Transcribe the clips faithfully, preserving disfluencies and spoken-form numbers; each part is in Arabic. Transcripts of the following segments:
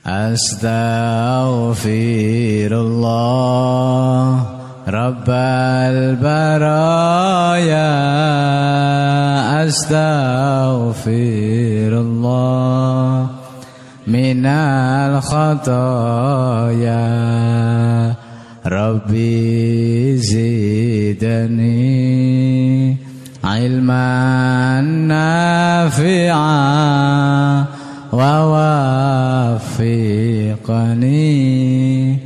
Astaghfirullah Rabbal baraya Astaghfirullah minal khataya Rabbi zidani ilman nafi'a wa wafiqani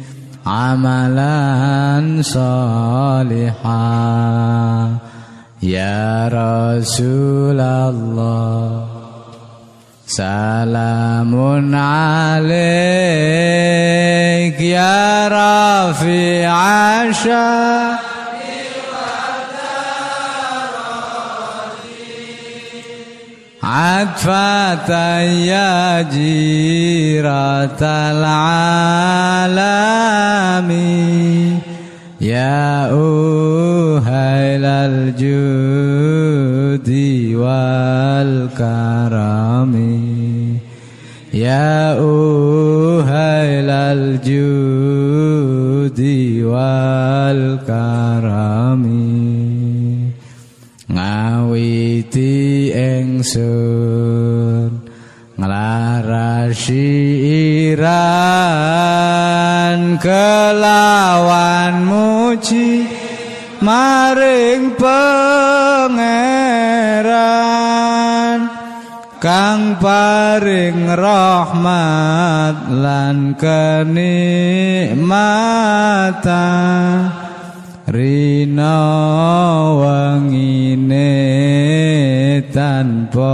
amalan salihah ya Rasulullah salamun alaik ya rafi'a Atfatan ya jiratal alami Ya uhailal judi wal karami Ya uhailal judi wal karami Ngawiti ingsun nglarasi iran kelawan muji maring pangeran kang paring rahmat lan kenikmatan rina wangine tanpa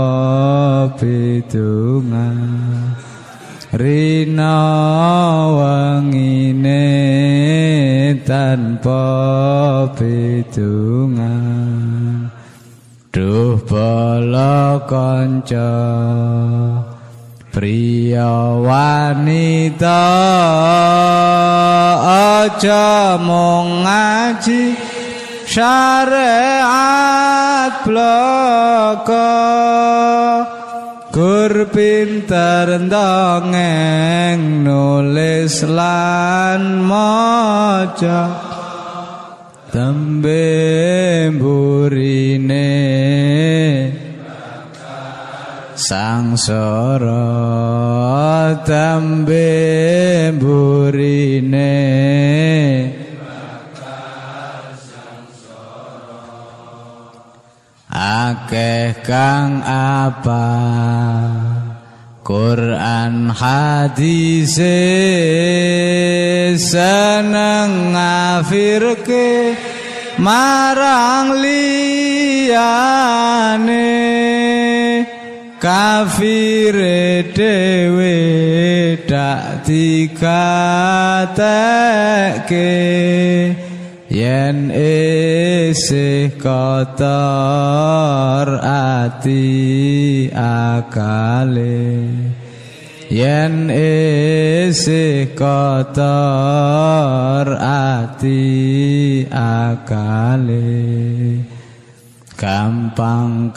pidungan rina wangine tanpa pidungan duh bala kanca priya wanita aja mung ngaji syariat bloko gur pinter ndongeng nulis lan maca tembe mburine sangsara tembe mburine akeh kang apa Quran hadise seneng ngafirke marang liyane kafire dhewe dak dikatekke yen isih kotor ati akale yen isih kotor ati akale gampang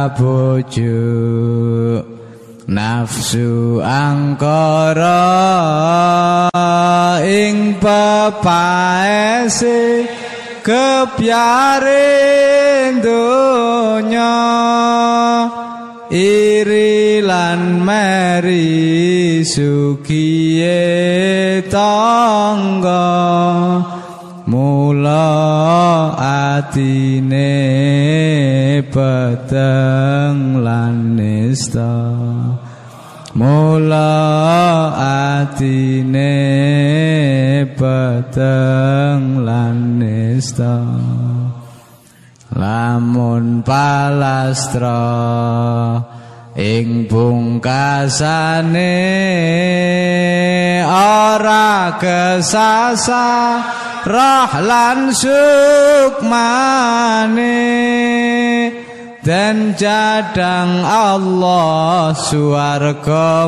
kabujuk nafsu angkara ing pepaese kepyaring donya iri lan meri sukiye tangga mula atine peteng lan nista mula atine peteng lan nista lamun palastra ing pungkasane ora kesasa roh lan sukmane dan jadang Allah swarga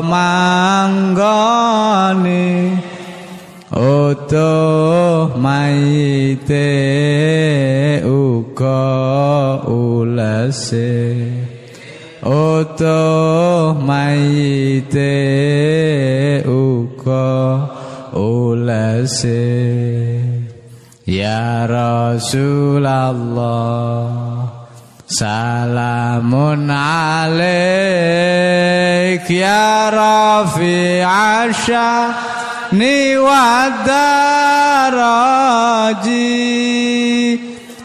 manggone utuh mayite uga ulese utuh mayite uga uga ulese ya Rasulullah salamun alaik ya rafi'asya ni wadaraji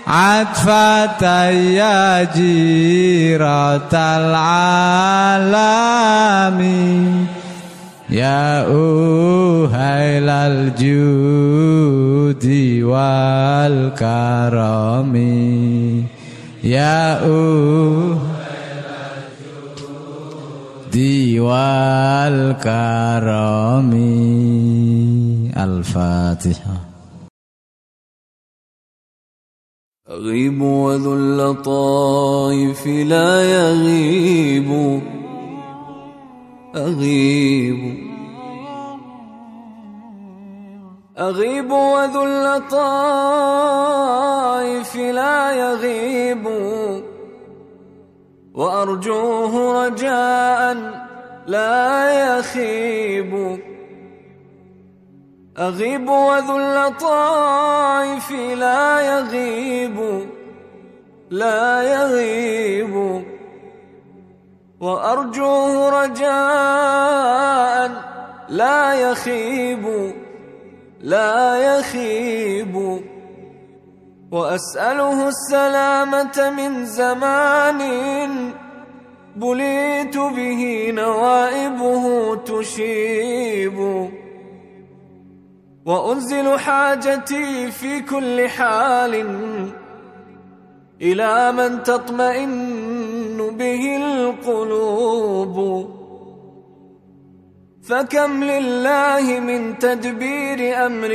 atfataya jiratal alami ya uhailal judi wal karami ya uhailal judi wal karami. Al-Fatihah. أغيب وذو اللطائف لا يغيب أغيب أغيب وذو اللطائف لا يغيب وأرجوه رجاء لا يخيب أغيب وذو اللطائف لا يغيب لا يغيب وأرجوه رجاء لا يخيب لا يخيب وأسأله السلامة من زمان بليت به نوائبه تشيب وأنزل حاجتي في كل حال إلى من تطمئن به القلوب فكم لله من تدبير أمر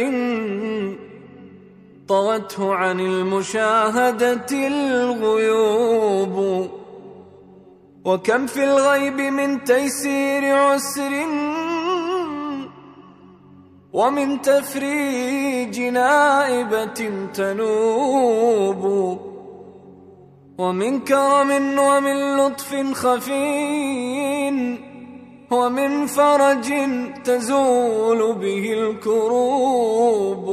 طوته عن المشاهدة الغيوب وكم في الغيب من تيسير عسر ومن تفريج نائبة تنوب ومن كرم ومن لطف خفي ومن فرج تزول به الكروب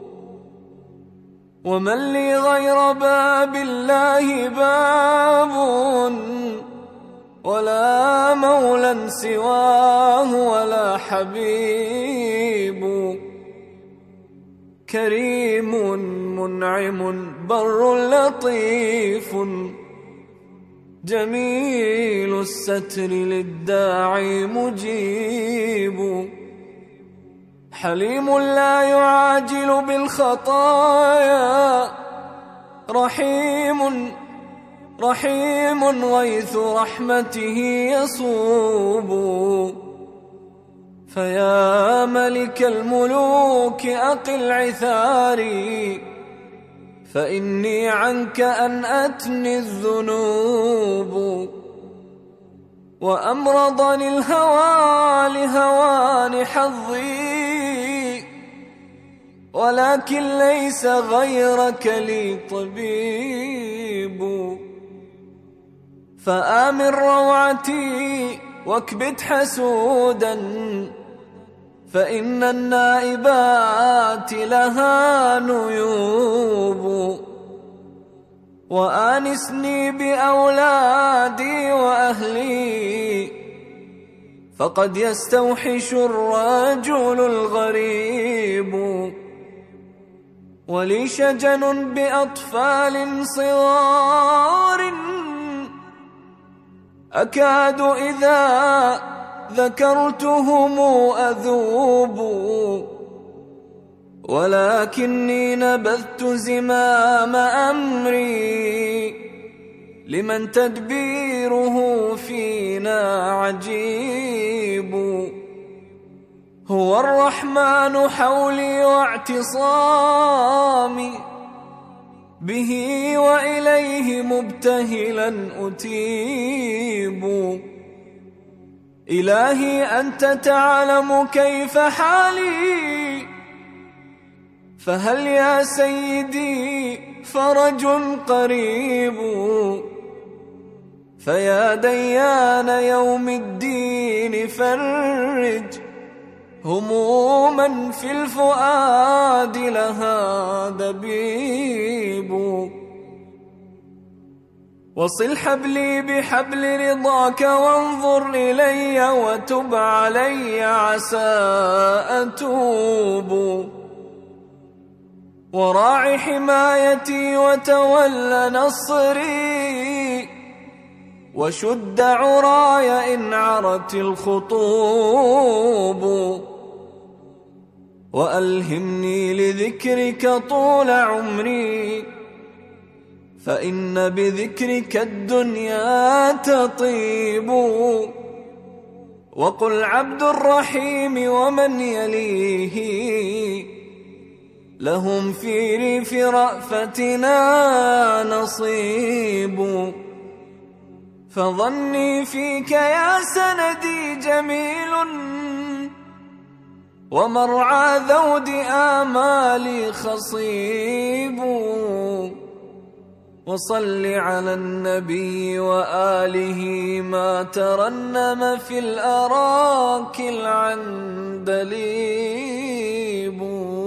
ومن لي غير باب الله باب ولا مولى سواه ولا حبيب كريم منعم بر لطيف جميل الستر للداعي مجيب حليم لا يعاجل بالخطايا رحيم رحيم غيث رحمته يصوب فيا ملك الملوك أقل عثاري فإني عنك أنأتني الذنوب وأمرضني الهوى لهوان حظي ولكن ليس غيرك لي طبيب فآمن روعتي واكبت حسودا فإن النائبات لها نيوب وآنسني بأولادي وأهلي فقد يستوحش الرجل الغريب ولي شجن بأطفال صغار أكاد إذا ذكرتهم أذوب ولكني نبذت زمام أمري لمن تدبيره فينا عجيب هو الرحمن حولي واعتصامي به وإليه مبتهلا أتيب إلهي أنت تعلم كيف حالي فهل يا سيدي فرج قريب فيا ديان يوم الدين فرج هموما في الفؤاد لها دبيب. وصل حبلي بحبل رضاك وانظر إلي وتب علي عسى أتوب. وراع حمايتي وتول نصري وشد عراي إن عرت الخطوب. وألهمني لذكرك طول عمري فإن بذكرك الدنيا تطيب. وقل عبد الرحيم ومن يليه لهم في ريف رأفتنا نصيب. فظني فيك يا سندي جميل ومرعى ذود آمالي خصيب. وصل على النبي وآله ما ترنم في الأراك العندليب.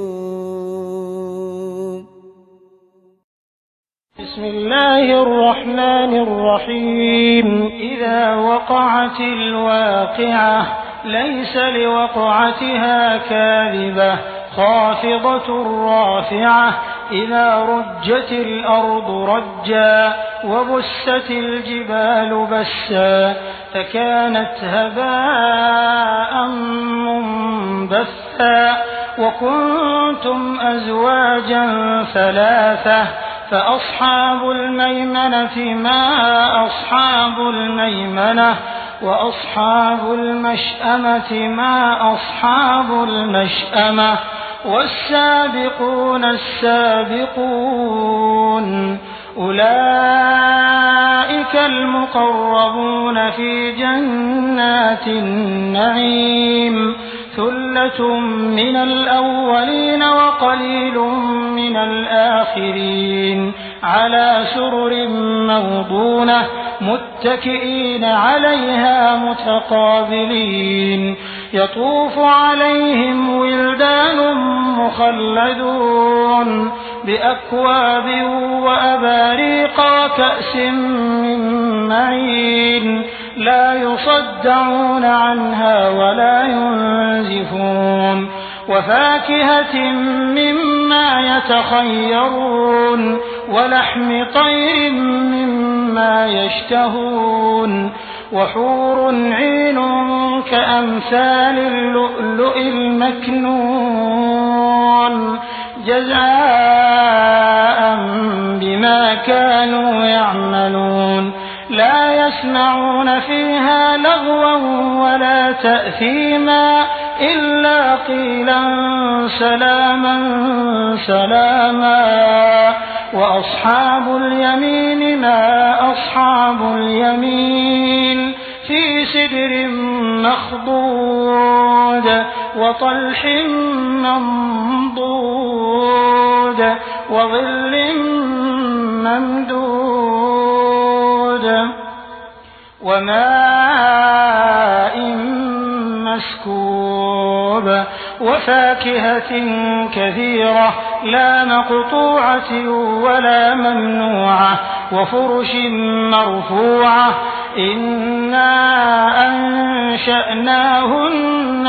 بسم الله الرحمن الرحيم. إذا وقعت الواقعة ليس لوقعتها كاذبة خافضة رافعة. إذا رجت الأرض رجا وبست الجبال بسا فكانت هباء منبثا. وكنتم أزواجا ثلاثة فأصحاب الميمنة ما أصحاب الميمنة وأصحاب المشأمة ما أصحاب المشأمة. والسابقون السابقون أولئك المقربون في جنات النعيم. ثلة من الأولين وقليل من الآخرين على سرر موضونة متكئين عليها متقابلين. يطوف عليهم ولدان مخلدون بأكواب وأباريق وكأس من معين لا يصدعون عنها ولا ينزفون. وفاكهة مما يتخيرون ولحم طير مما يشتهون. وحور عين كأمثال اللؤلؤ المكنون جزاء بما كانوا يعملون. لا يسمعون فيها لغوا ولا تأثيما إلا قيلا سلاما سلاما. وأصحاب اليمين ما أصحاب اليمين في سدر مخضود وطلح منضود وظل ممدود وماء مسكوب وفاكهة كثيرة لا مقطوعة ولا ممنوعة وفرش مرفوعة. إنا أنشأناهن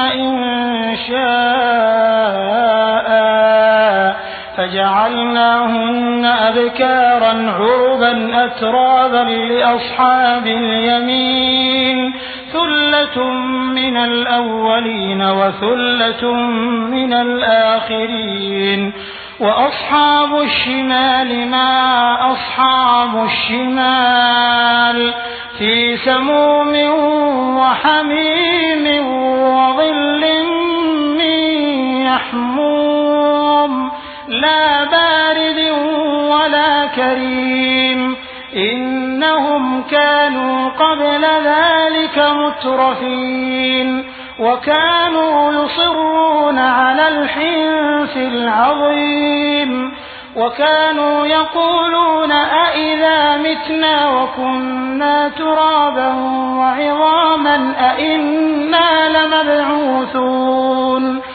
إنشاء فجعلناهن أبكارا عربا أترابا لأصحاب اليمين. ثلة من الأولين وثلة من الآخرين. وأصحاب الشمال ما أصحاب الشمال في سموم وحميم وظل من يحموم لا بارد ولا كريم. إنهم كانوا قبل ذلك مترفين وكانوا يصرون على الحنث العظيم. وكانوا يقولون أئذا متنا وكنا ترابا وعظاما أئنا لمبعوثون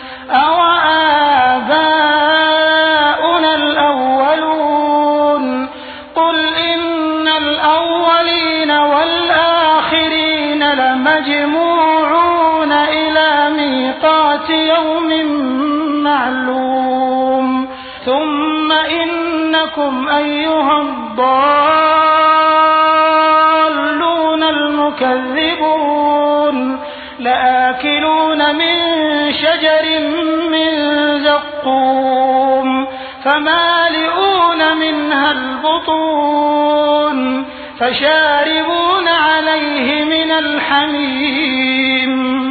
أوآباؤنا الأولون قل إن الأولين والآخرين لمجموعون إلى ميقات يوم معلوم ثم إنكم أيها الضالون المكذبون لآكلون من شجر من زقوم فمالئون منها البطون فشاربون عليه من الحميم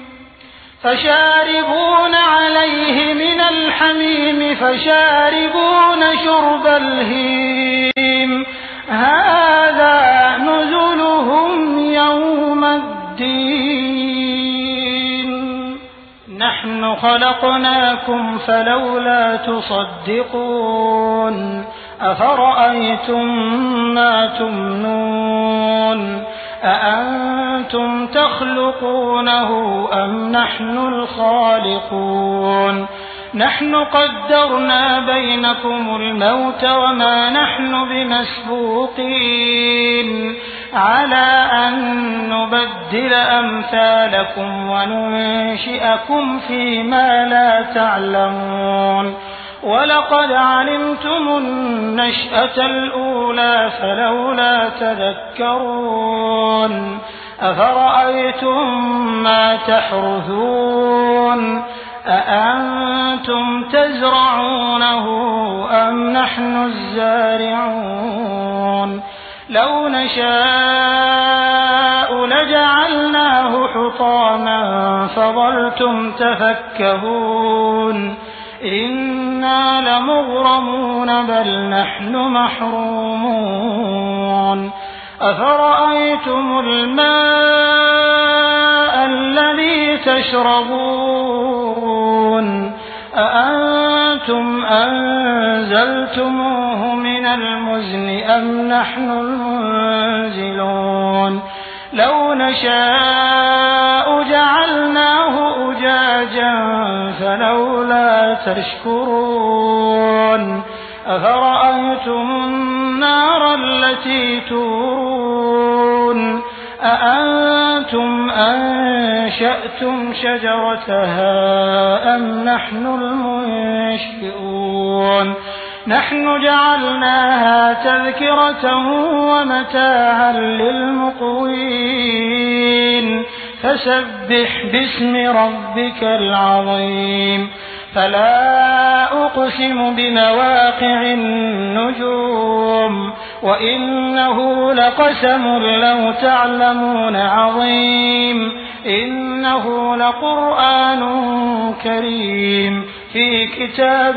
فشاربون عليه من الحميم فشاربون شرب الهيم هذا نزلهم يوم الدين نحن خلقناكم فلولا تصدقون أفرأيتم ما تمنون أأنتم تخلقونه أم نحن الخالقون نحن قدرنا بينكم الموت وما نحن بمسبوقين على أن نبدل أمثالكم وننشئكم فيما لا تعلمون ولقد علمتم النشأة الأولى فلولا تذكرون أفرأيتم ما تحرثون أأنتم تزرعونه أم نحن الزارعون لو نشاء لجعلناه حطاما فظلتم تفكهون إنا لمغرمون بل نحن محرومون أفرأيتم الماء الذي تشربون أأنتم أنزلتموه من المزن أم نحن المنزلون لو نشاء جعلناه أجاجا فلولا تشكرون أفرأيتم النار التي تورون أأنتم أنشأتم شجرتها أم نحن المنشئون نحن جعلناها تذكرة ومتاعا للمقوين فسبح باسم ربك العظيم فلا أقسم بمواقع النجوم وإنه لقسم لو تعلمون عظيم إنه لقرآن كريم في كتاب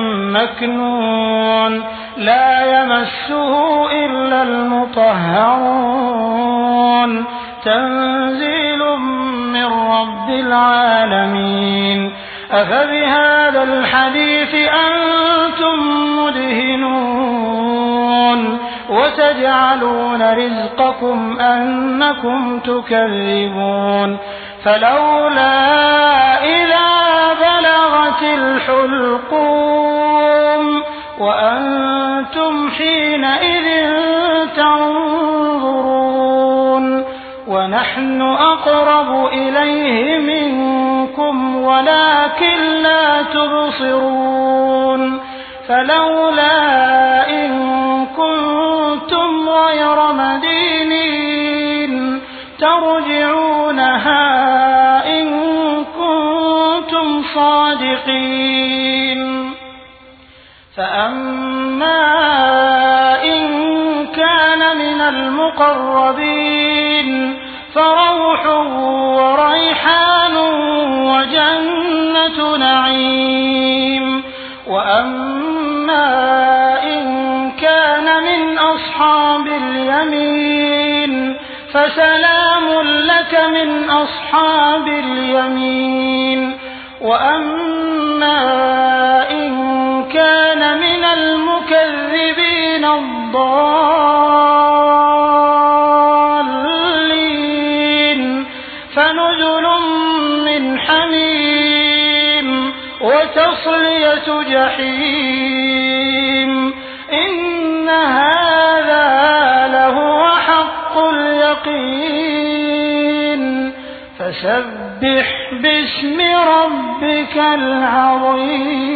مكنون لا يمسه إلا المطهرون تنزيل من رب العالمين أفبهذا الحديث أنتم مدهنون وتجعلون رزقكم أنكم تكذبون فلولا إذا بلغت الحلقوم وأنتم حينئذ تنظرون ونحن أقرب إليه منكم ولكن لا تبصرون فلولا إن كنتم غير مدينين ترجعونها إن كنتم صادقين فأما إن كان من المقربين فروح وريحان وجنة نعيم وأما إن كان من أصحاب اليمين فسلام لك من أصحاب اليمين وأما إن كان من الم الضالين فنزل من حميم وتصلية جحيم إن هذا لهو حق اليقين فسبح باسم ربك العظيم.